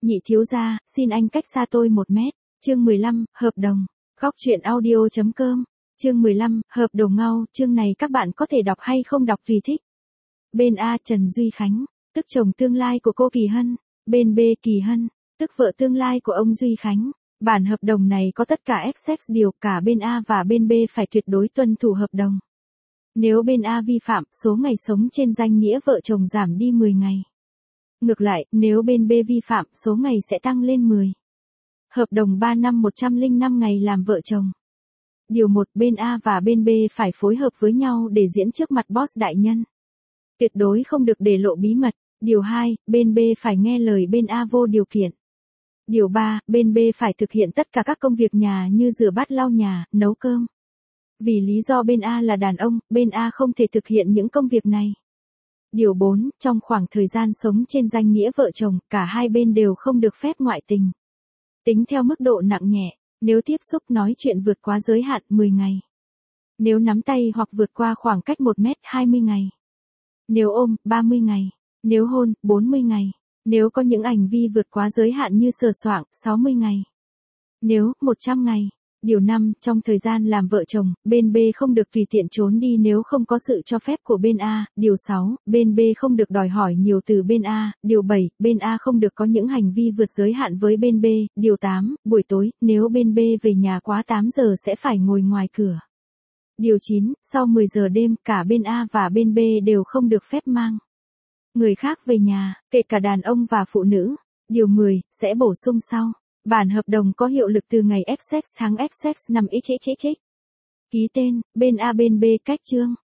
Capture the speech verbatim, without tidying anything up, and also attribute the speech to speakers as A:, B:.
A: Nhị thiếu gia, xin anh cách xa tôi một mét. Chương mười lăm, hợp đồng. Góc truyện audio.com. Chương mười lăm, hợp đồng ngau, chương này các bạn có thể đọc hay không đọc tùy thích. Bên A Trần Duy Khánh, tức chồng tương lai của cô Kỳ Hân. Bên B Kỳ Hân, tức vợ tương lai của ông Duy Khánh. Bản hợp đồng này có tất cả ép xê điều, cả bên A và bên B phải tuyệt đối tuân thủ hợp đồng. Nếu bên A vi phạm, số ngày sống trên danh nghĩa vợ chồng giảm đi mười ngày. Ngược lại, nếu bên B vi phạm, số ngày sẽ tăng lên mười. Hợp đồng ba năm một trăm lẻ năm ngày làm vợ chồng. Điều một, bên A và bên B phải phối hợp với nhau để diễn trước mặt boss đại nhân. Tuyệt đối không được để lộ bí mật. Điều hai, bên B phải nghe lời bên A vô điều kiện. Điều ba, bên B phải thực hiện tất cả các công việc nhà như rửa bát lau nhà, nấu cơm. Vì lý do bên A là đàn ông, bên A không thể thực hiện những công việc này. Điều bốn, trong khoảng thời gian sống trên danh nghĩa vợ chồng, cả hai bên đều không được phép ngoại tình. Tính theo mức độ nặng nhẹ, nếu tiếp xúc nói chuyện vượt quá giới hạn mười ngày. Nếu nắm tay hoặc vượt qua khoảng cách một mét hai mươi ngày. Nếu ôm, ba mươi ngày. Nếu hôn, bốn mươi ngày. Nếu có những hành vi vượt quá giới hạn như sờ soạng, sáu mươi ngày. Nếu, một trăm ngày. Điều năm, trong thời gian làm vợ chồng, bên B không được tùy tiện trốn đi nếu không có sự cho phép của bên A. Điều sáu, bên B không được đòi hỏi nhiều từ bên A. Điều bảy, bên A không được có những hành vi vượt giới hạn với bên B. Điều tám, buổi tối, nếu bên B về nhà quá tám giờ sẽ phải ngồi ngoài cửa. Điều chín, sau mười giờ đêm, cả bên A và bên B đều không được phép mang người khác về nhà, kể cả đàn ông và phụ nữ. Điều mười, sẽ bổ sung sau. Bản hợp đồng có hiệu lực từ ngày ép xê tháng ép xê năm x x x. Ký tên, bên A bên B cách chương.